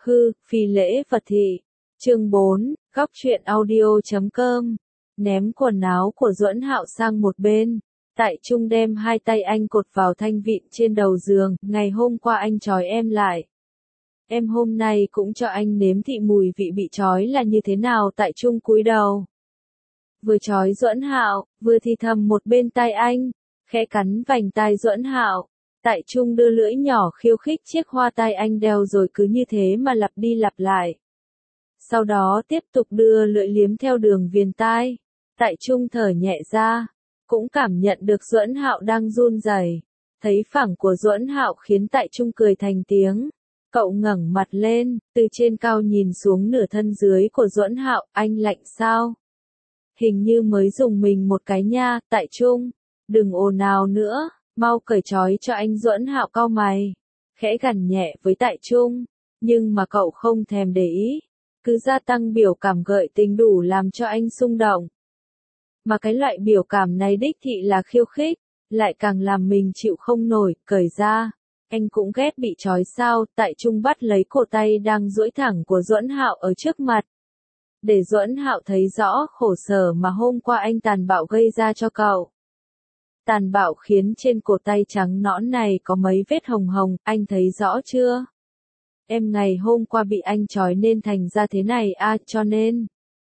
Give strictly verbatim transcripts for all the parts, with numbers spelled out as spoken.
Hư, phi lễ Phật thị. Chương bốn, góc truyện audio chấm com. Ném quần áo của Duẫn Hạo sang một bên. Tại Trung đem hai tay anh cột vào thanh vịn trên đầu giường, ngày hôm qua anh trói em lại. Em hôm nay cũng cho anh nếm thị mùi vị bị trói là như thế nào. Tại Trung cúi đầu. Vừa trói Duẫn Hạo, vừa thì thầm một bên tai anh, khẽ cắn vành tai Duẫn Hạo. Tại Trung đưa lưỡi nhỏ khiêu khích chiếc hoa tai anh đeo rồi cứ như thế mà lặp đi lặp lại. Sau đó tiếp tục đưa lưỡi liếm theo đường viền tai. Tại Trung thở nhẹ ra, cũng cảm nhận được Duẫn Hạo đang run rẩy. Thấy phẳng của Duẫn Hạo khiến Tại Trung cười thành tiếng. Cậu ngẩng mặt lên, từ trên cao nhìn xuống nửa thân dưới của Duẫn Hạo, anh lạnh sao? Hình như mới dùng mình một cái nha. Tại Trung, đừng ồn ào nữa, mau cởi trói cho anh. Duẫn Hạo cau mày, khẽ gằn nhẹ với Tại Trung, nhưng mà cậu không thèm để ý, cứ gia tăng biểu cảm gợi tình đủ làm cho anh xung động. Mà cái loại biểu cảm này đích thị là khiêu khích, lại càng làm mình chịu không nổi. Cởi ra, anh cũng ghét bị trói sao? Tại Trung bắt lấy cổ tay đang duỗi thẳng của Duẫn Hạo ở trước mặt, để Duẫn Hạo thấy rõ khổ sở mà hôm qua anh tàn bạo gây ra cho cậu. Tàn bạo khiến trên cổ tay trắng nõn này có mấy vết hồng hồng, anh thấy rõ chưa? Em ngày hôm qua bị anh trói nên thành ra thế này à, cho nên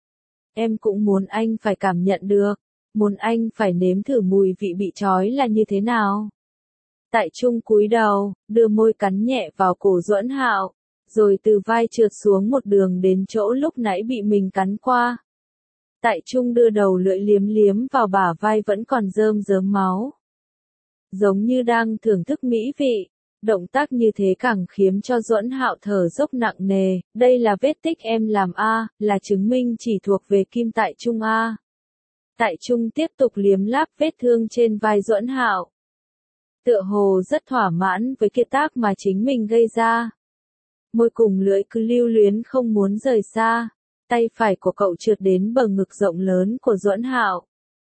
em cũng muốn anh phải cảm nhận được, muốn anh phải nếm thử mùi vị bị trói là như thế nào. Tại Trung cúi đầu, đưa môi cắn nhẹ vào cổ Duẫn Hạo, rồi từ vai trượt xuống một đường đến chỗ lúc nãy bị mình cắn qua. Tại Trung đưa đầu lưỡi liếm liếm vào bả vai vẫn còn rơm rớm máu, giống như đang thưởng thức mỹ vị. Động tác như thế càng khiến cho Duẫn Hạo thở dốc nặng nề. Đây là vết tích em làm a, là chứng minh chỉ thuộc về Kim Tại Trung a. Tại Trung tiếp tục liếm láp vết thương trên vai Duẫn Hạo, tựa hồ rất thỏa mãn với kiệt tác mà chính mình gây ra. Môi cùng lưỡi cứ lưu luyến không muốn rời xa. Tay phải của cậu trượt đến bờ ngực rộng lớn của Duẫn Hạo,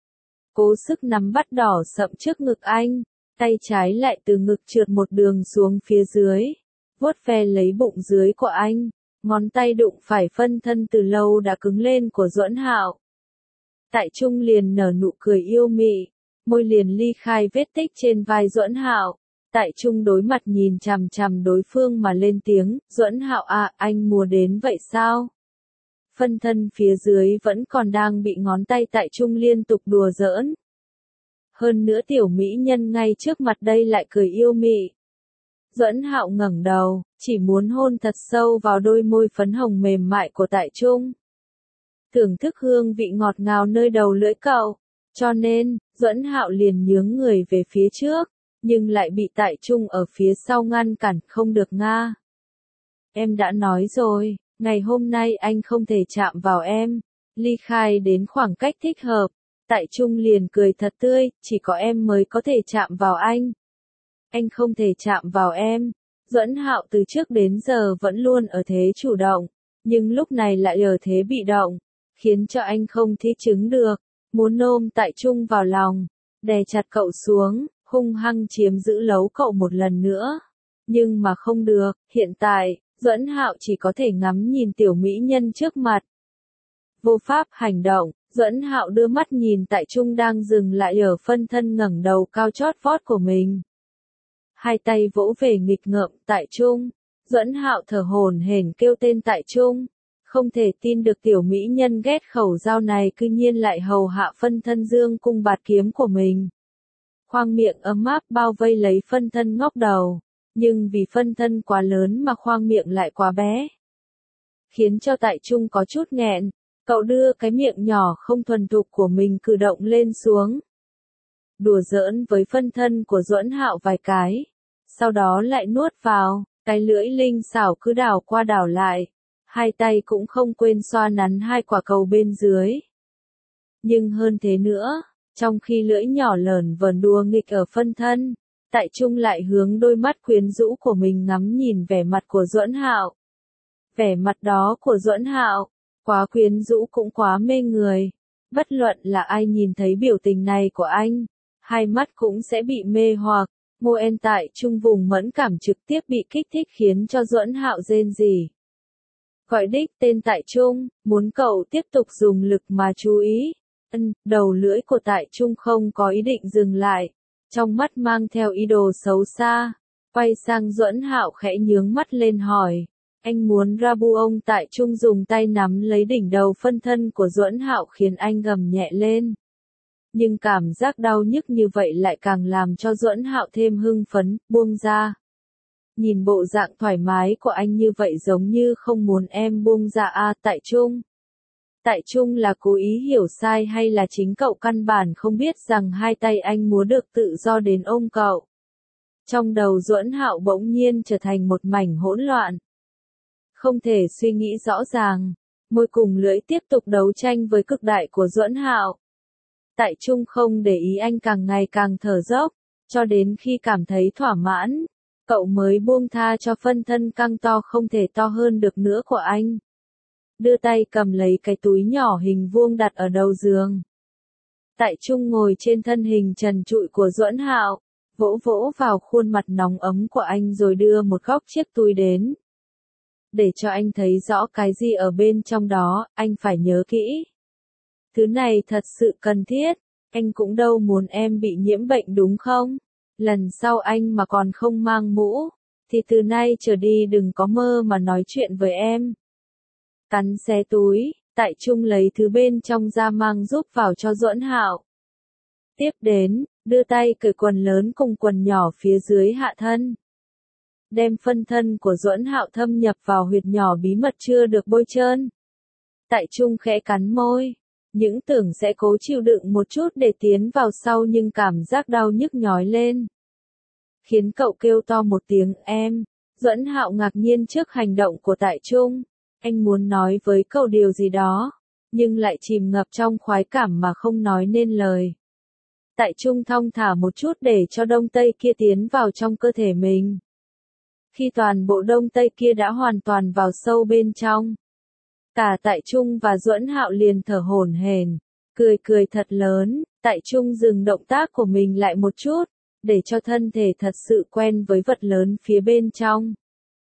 cố sức nắm bắt đỏ sậm trước ngực anh. Tay trái lại từ ngực trượt một đường xuống phía dưới, vuốt ve lấy bụng dưới của anh. Ngón tay đụng phải phân thân từ lâu đã cứng lên của Duẫn Hạo. Tại Trung liền nở nụ cười yêu mị, môi liền ly khai vết tích trên vai Duẫn Hạo. Tại Trung đối mặt nhìn chằm chằm đối phương mà lên tiếng, Duẫn Hạo à, anh mua đến vậy sao? Phân thân phía dưới vẫn còn đang bị ngón tay Tại Trung liên tục đùa giỡn. Hơn nữa tiểu mỹ nhân ngay trước mặt đây lại cười yêu mị. Duẫn Hạo ngẩng đầu, chỉ muốn hôn thật sâu vào đôi môi phấn hồng mềm mại của Tại Trung, thưởng thức hương vị ngọt ngào nơi đầu lưỡi cậu. Cho nên, Duẫn Hạo liền nhướng người về phía trước, nhưng lại bị Tại Trung ở phía sau ngăn cản, không được nga. Em đã nói rồi, ngày hôm nay anh không thể chạm vào em. Ly khai đến khoảng cách thích hợp. Tại Trung liền cười thật tươi, chỉ có em mới có thể chạm vào anh. Anh không thể chạm vào em. Duẫn Hạo từ trước đến giờ vẫn luôn ở thế chủ động, nhưng lúc này lại ở thế bị động, khiến cho anh không thích chứng được. Muốn ôm Tại Trung vào lòng, đè chặt cậu xuống, hung hăng chiếm giữ lấu cậu một lần nữa. Nhưng mà không được, hiện tại, Duẫn Hạo chỉ có thể ngắm nhìn tiểu mỹ nhân trước mặt. Vô pháp hành động. Duẫn Hạo đưa mắt nhìn Tại Trung đang dừng lại ở phân thân ngẩng đầu cao chót vót của mình. Hai tay vỗ về nghịch ngợm Tại Trung. Duẫn Hạo thở hổn hển kêu tên Tại Trung. Không thể tin được tiểu mỹ nhân ghét khẩu dao này cư nhiên lại hầu hạ phân thân dương cung bạt kiếm của mình. Khoang miệng ấm áp bao vây lấy phân thân ngóc đầu. Nhưng vì phân thân quá lớn mà khoang miệng lại quá bé, khiến cho Tại Trung có chút nghẹn. Cậu đưa cái miệng nhỏ không thuần thục của mình cử động lên xuống, đùa giỡn với phân thân của Duẫn Hạo vài cái, sau đó lại nuốt vào. Cái lưỡi linh xảo cứ đảo qua đảo lại, hai tay cũng không quên xoa nắn hai quả cầu bên dưới. Nhưng hơn thế nữa, trong khi lưỡi nhỏ lởn vởn đùa nghịch ở phân thân, Tại Trung lại hướng đôi mắt quyến rũ của mình ngắm nhìn vẻ mặt của Duẫn Hạo. Vẻ mặt đó của Duẫn Hạo quá quyến rũ cũng quá mê người. Bất luận là ai nhìn thấy biểu tình này của anh, hai mắt cũng sẽ bị mê hoặc. Môi en Tại Trung vùng mẫn cảm trực tiếp bị kích thích khiến cho Duẫn Hạo rên rỉ. Gọi đích tên Tại Trung, muốn cậu tiếp tục dùng lực mà chú ý. Ân, đầu lưỡi của Tại Trung không có ý định dừng lại, trong mắt mang theo ý đồ xấu xa. Quay sang Duẫn Hạo khẽ nhướng mắt lên hỏi, anh muốn ra bu ông? Tại Trung dùng tay nắm lấy đỉnh đầu phân thân của Duẫn Hạo khiến anh gầm nhẹ lên. Nhưng cảm giác đau nhức như vậy lại càng làm cho Duẫn Hạo thêm hưng phấn, buông ra. Nhìn bộ dạng thoải mái của anh như vậy giống như không muốn em buông ra à. Tại Trung. Tại Trung là cố ý hiểu sai hay là chính cậu căn bản không biết rằng hai tay anh múa được tự do đến ôm cậu? Trong đầu Duẫn Hạo bỗng nhiên trở thành một mảnh hỗn loạn. Không thể suy nghĩ rõ ràng, môi cùng lưỡi tiếp tục đấu tranh với cực đại của Duẫn Hạo. Tại Trung không để ý anh càng ngày càng thở dốc, cho đến khi cảm thấy thỏa mãn, cậu mới buông tha cho phân thân căng to không thể to hơn được nữa của anh. Đưa tay cầm lấy cái túi nhỏ hình vuông đặt ở đầu giường. Tại Trung ngồi trên thân hình trần trụi của Duẫn Hạo, vỗ vỗ vào khuôn mặt nóng ấm của anh rồi đưa một góc chiếc túi đến. Để cho anh thấy rõ cái gì ở bên trong đó, anh phải nhớ kỹ. Thứ này thật sự cần thiết, anh cũng đâu muốn em bị nhiễm bệnh đúng không? Lần sau anh mà còn không mang mũ, thì từ nay trở đi đừng có mơ mà nói chuyện với em. Cắn xé túi, Tại Trung lấy thứ bên trong ra mang giúp vào cho Duẫn Hạo. Tiếp đến, đưa tay cởi quần lớn cùng quần nhỏ phía dưới hạ thân. Đem phân thân của Duẫn Hạo thâm nhập vào huyệt nhỏ bí mật chưa được bôi trơn. Tại Trung khẽ cắn môi, những tưởng sẽ cố chịu đựng một chút để tiến vào sau nhưng cảm giác đau nhức nhói lên. Khiến cậu kêu to một tiếng em. Duẫn Hạo ngạc nhiên trước hành động của Tại Trung. Anh muốn nói với cậu điều gì đó, nhưng lại chìm ngập trong khoái cảm mà không nói nên lời. Tại Trung thong thả một chút để cho đông tây kia tiến vào trong cơ thể mình. Khi toàn bộ đông tây kia đã hoàn toàn vào sâu bên trong, cả Tại Trung và Duẫn Hạo liền thở hổn hển, cười cười thật lớn. Tại Trung dừng động tác của mình lại một chút, để cho thân thể thật sự quen với vật lớn phía bên trong.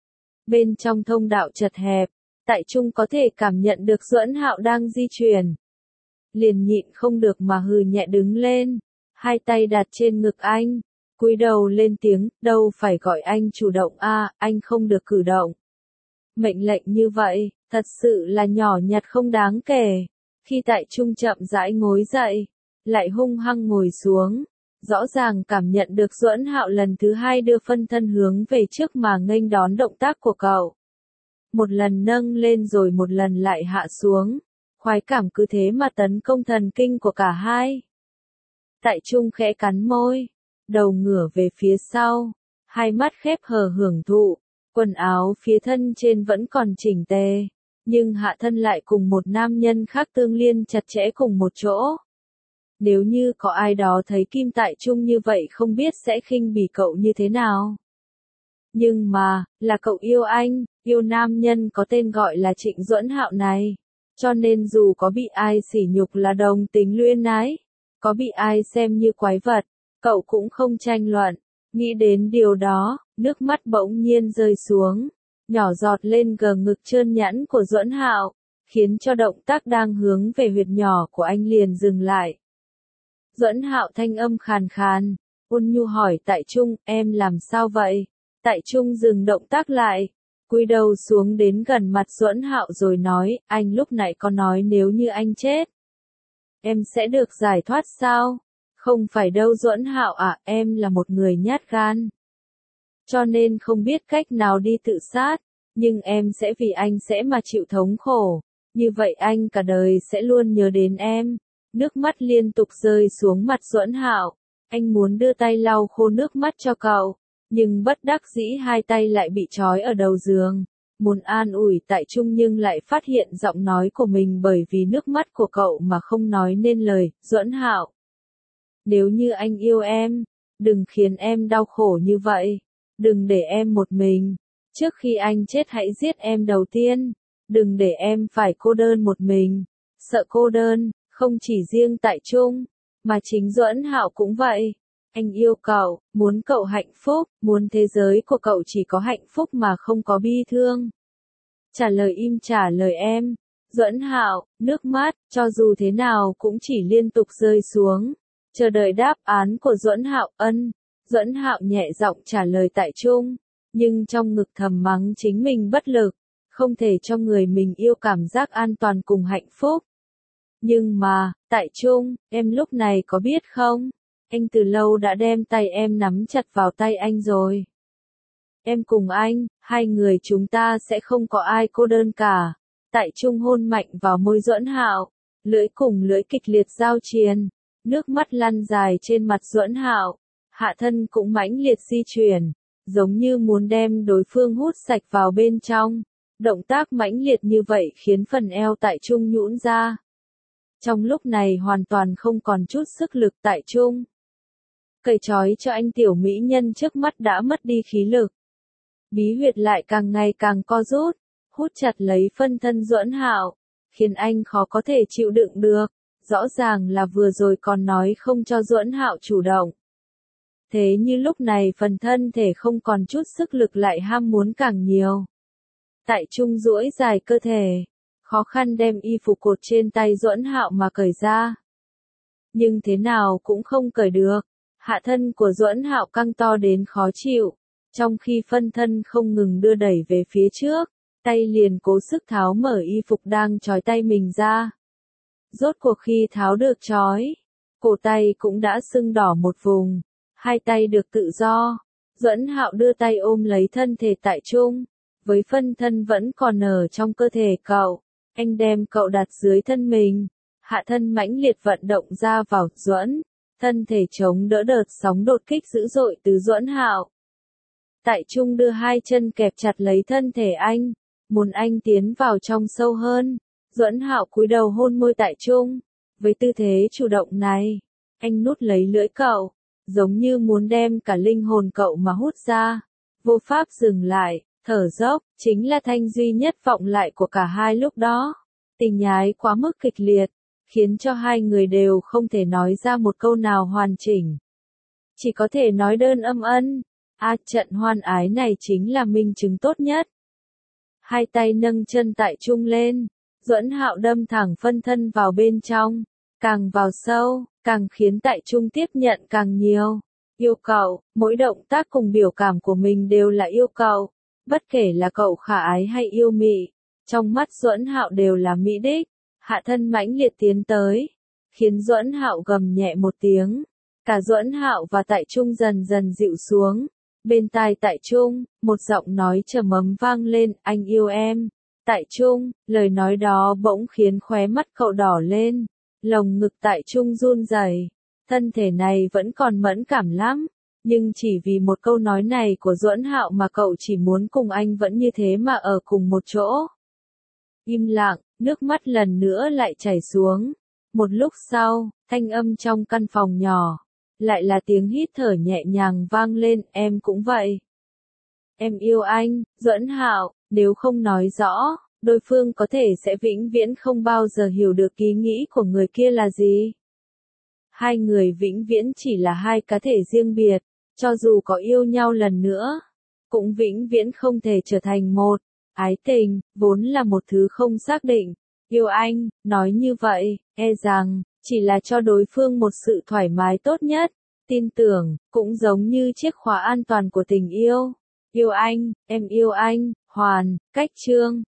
Bên trong thông đạo chật hẹp, Tại Trung có thể cảm nhận được Duẫn Hạo đang di chuyển. Liền nhịn không được mà hừ nhẹ đứng lên, hai tay đặt trên ngực anh, cúi đầu lên tiếng, đâu phải gọi anh chủ động a, à, anh không được cử động. Mệnh lệnh như vậy, thật sự là nhỏ nhặt không đáng kể. Khi Tại Trung chậm rãi ngồi dậy, lại hung hăng ngồi xuống, rõ ràng cảm nhận được Duẫn Hạo lần thứ hai đưa phân thân hướng về trước mà nghênh đón động tác của cậu. Một lần nâng lên rồi một lần lại hạ xuống, khoái cảm cứ thế mà tấn công thần kinh của cả hai. Tại Trung khẽ cắn môi, đầu ngửa về phía sau, hai mắt khép hờ hưởng thụ, quần áo phía thân trên vẫn còn chỉnh tề, nhưng hạ thân lại cùng một nam nhân khác tương liên chặt chẽ cùng một chỗ. Nếu như có ai đó thấy Kim Tại Trung như vậy không biết sẽ khinh bỉ cậu như thế nào. Nhưng mà, là cậu yêu anh, yêu nam nhân có tên gọi là Trịnh Duẫn Hạo này. Cho nên dù có bị ai sỉ nhục là đồng tính luyến ái, có bị ai xem như quái vật, cậu cũng không tranh luận. Nghĩ đến điều đó, nước mắt bỗng nhiên rơi xuống, nhỏ giọt lên gờ ngực trơn nhẵn của Duẫn Hạo, khiến cho động tác đang hướng về huyệt nhỏ của anh liền dừng lại. Duẫn Hạo thanh âm khàn khàn, ôn nhu hỏi Tại Trung, em làm sao vậy? Tại Trung dừng động tác lại, cúi đầu xuống đến gần mặt Duẫn Hạo rồi nói, anh lúc nãy có nói nếu như anh chết, em sẽ được giải thoát sao? Không phải đâu Duẫn Hạo ạ, à, em là một người nhát gan. Cho nên không biết cách nào đi tự sát, nhưng em sẽ vì anh sẽ mà chịu thống khổ. Như vậy anh cả đời sẽ luôn nhớ đến em. Nước mắt liên tục rơi xuống mặt Duẫn Hạo. Anh muốn đưa tay lau khô nước mắt cho cậu, nhưng bất đắc dĩ hai tay lại bị trói ở đầu giường. Muốn an ủi Tại Trung nhưng lại phát hiện giọng nói của mình bởi vì nước mắt của cậu mà không nói nên lời. Duẫn Hạo, nếu như anh yêu em, đừng khiến em đau khổ như vậy. Đừng để em một mình. Trước khi anh chết hãy giết em đầu tiên. Đừng để em phải cô đơn một mình. Sợ cô đơn, không chỉ riêng Tại Trung, mà chính Duẫn Hạo cũng vậy. Anh yêu cậu, muốn cậu hạnh phúc, muốn thế giới của cậu chỉ có hạnh phúc mà không có bi thương. Trả lời im trả lời em. Duẫn Hạo, nước mắt, cho dù thế nào cũng chỉ liên tục rơi xuống. Chờ đợi đáp án của Duẫn Hạo. Ân. Duẫn Hạo nhẹ giọng trả lời Tại Trung, nhưng trong ngực thầm mắng chính mình bất lực, không thể cho người mình yêu cảm giác an toàn cùng hạnh phúc. Nhưng mà, Tại Trung, em lúc này có biết không? Anh từ lâu đã đem tay em nắm chặt vào tay anh rồi. Em cùng anh, hai người chúng ta sẽ không có ai cô đơn cả. Tại Trung hôn mạnh vào môi Duẫn Hạo, lưỡi cùng lưỡi kịch liệt giao triền, nước mắt lăn dài trên mặt Duẫn Hạo, hạ thân cũng mãnh liệt di chuyển, giống như muốn đem đối phương hút sạch vào bên trong. Động tác mãnh liệt như vậy khiến phần eo Tại Trung nhũn ra. Trong lúc này hoàn toàn không còn chút sức lực. Tại Trung cởi trói cho anh tiểu mỹ nhân trước mắt đã mất đi khí lực. Bí huyệt lại càng ngày càng co rút, hút chặt lấy phân thân Duẫn Hạo, khiến anh khó có thể chịu đựng được. Rõ ràng là vừa rồi còn nói không cho Duẫn Hạo chủ động. Thế như lúc này phần thân thể không còn chút sức lực lại ham muốn càng nhiều. Tại Trung duỗi dài cơ thể, khó khăn đem y phục cột trên tay Duẫn Hạo mà cởi ra. Nhưng thế nào cũng không cởi được, hạ thân của Duẫn Hạo căng to đến khó chịu, trong khi phân thân không ngừng đưa đẩy về phía trước, tay liền cố sức tháo mở y phục đang trói tay mình ra. Rốt cuộc khi tháo được trói, cổ tay cũng đã sưng đỏ một vùng, hai tay được tự do. Duẫn Hạo đưa tay ôm lấy thân thể Tại Trung, với phân thân vẫn còn ở trong cơ thể cậu, anh đem cậu đặt dưới thân mình, hạ thân mãnh liệt vận động ra vào Duẫn, thân thể chống đỡ đợt sóng đột kích dữ dội từ Duẫn Hạo. Tại Trung đưa hai chân kẹp chặt lấy thân thể anh, muốn anh tiến vào trong sâu hơn. Duẫn Hạo cúi đầu hôn môi Tại Trung, với tư thế chủ động này, anh nuốt lấy lưỡi cậu, giống như muốn đem cả linh hồn cậu mà hút ra, vô pháp dừng lại. Thở dốc, chính là thanh duy nhất vọng lại của cả hai lúc đó. Tình nhái quá mức kịch liệt, khiến cho hai người đều không thể nói ra một câu nào hoàn chỉnh. Chỉ có thể nói đơn âm ân. À, trận hoan ái này chính là minh chứng tốt nhất. Hai tay nâng chân Tại Trung lên, Duẫn Hạo đâm thẳng phân thân vào bên trong, càng vào sâu, càng khiến Tại Trung tiếp nhận càng nhiều. Yêu cậu, mỗi động tác cùng biểu cảm của mình đều là yêu cậu. Bất kể là cậu khả ái hay yêu mị, trong mắt Duẫn Hạo đều là mỹ đích. Hạ thân mãnh liệt tiến tới, khiến Duẫn Hạo gầm nhẹ một tiếng. Cả Duẫn Hạo và Tại Trung dần dần dịu xuống. Bên tai Tại Trung, một giọng nói trầm ấm vang lên, anh yêu em. Tại Trung, lời nói đó bỗng khiến khóe mắt cậu đỏ lên. Lồng ngực Tại Trung run rẩy. Thân thể này vẫn còn mẫn cảm lắm. Nhưng chỉ vì một câu nói này của Duẫn Hạo mà cậu chỉ muốn cùng anh vẫn như thế mà ở cùng một chỗ. Im lặng, nước mắt lần nữa lại chảy xuống. Một lúc sau, thanh âm trong căn phòng nhỏ, lại là tiếng hít thở nhẹ nhàng vang lên, em cũng vậy. Em yêu anh, Duẫn Hạo, nếu không nói rõ, đối phương có thể sẽ vĩnh viễn không bao giờ hiểu được ý nghĩ của người kia là gì. Hai người vĩnh viễn chỉ là hai cá thể riêng biệt. Cho dù có yêu nhau lần nữa, cũng vĩnh viễn không thể trở thành một. Ái tình, vốn là một thứ không xác định. Yêu anh, nói như vậy, e rằng, chỉ là cho đối phương một sự thoải mái tốt nhất. Tin tưởng, cũng giống như chiếc khóa an toàn của tình yêu. Yêu anh, em yêu anh, hoàn, cách chương.